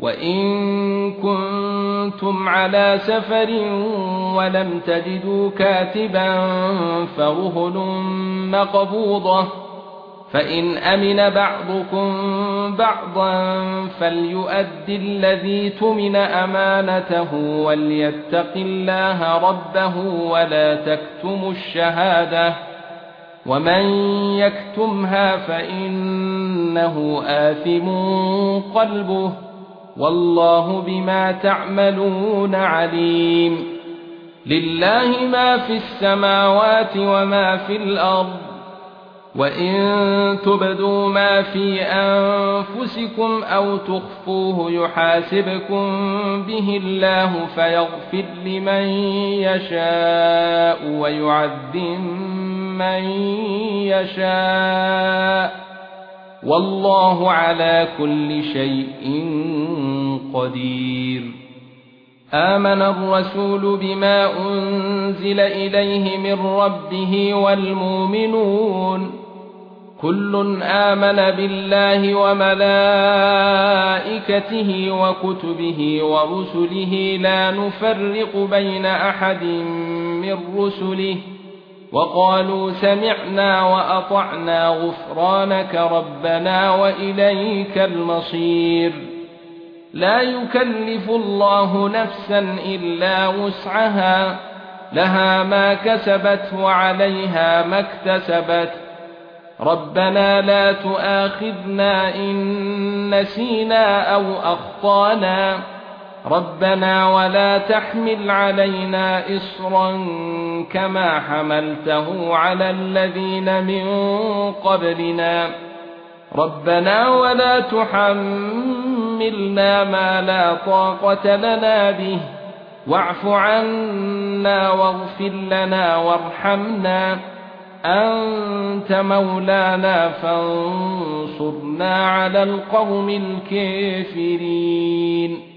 وَإِن كُنتُمْ عَلَى سَفَرٍ وَلَمْ تَجِدُوا كَاتِبًا فَرُهُنٌ مَّقْبُوضَةٌ فَإِنْ أَمِنَ بَعْضُكُمْ بَعْضًا فَلْيُؤَدِّ الَّذِي اؤْتُمِنَ أَمَانَتَهُ وَلْيَتَّقِ اللَّهَ رَبَّهُ وَلَا تَكْتُمُوا الشَّهَادَةَ وَمَن يَكْتُمْهَا فَإِنَّهُ آثِمٌ قَلْبُهُ والله بما تعملون عليم. لله ما في السماوات وما في الأرض وإن تبدوا ما في أنفسكم أو تخفوه يحاسبكم به الله فيغفر لمن يشاء ويعذب من يشاء والله على كل شيء قدير. آمن الرسول بما أنزل إليه من ربه والمؤمنون كل آمن بالله وملائكته وكتبه ورسله لا نفرق بين أحد من رسله وقالوا سمعنا وأطعنا غفرانك ربنا وإليك المصير. لا يكلف الله نفسا إلا وسعها لها ما كسبت وعليها ما اكتسبت ربنا لا تؤاخذنا إن نسينا أو أخطأنا ربنا ولا تحمل علينا إصرا كما حملته على الذين من قبلنا ربنا ولا تحملنا ما لا طاقة لنا به واعف عنا واغفر لنا وارحمنا أنت مولانا فانصرنا على القوم الكافرين.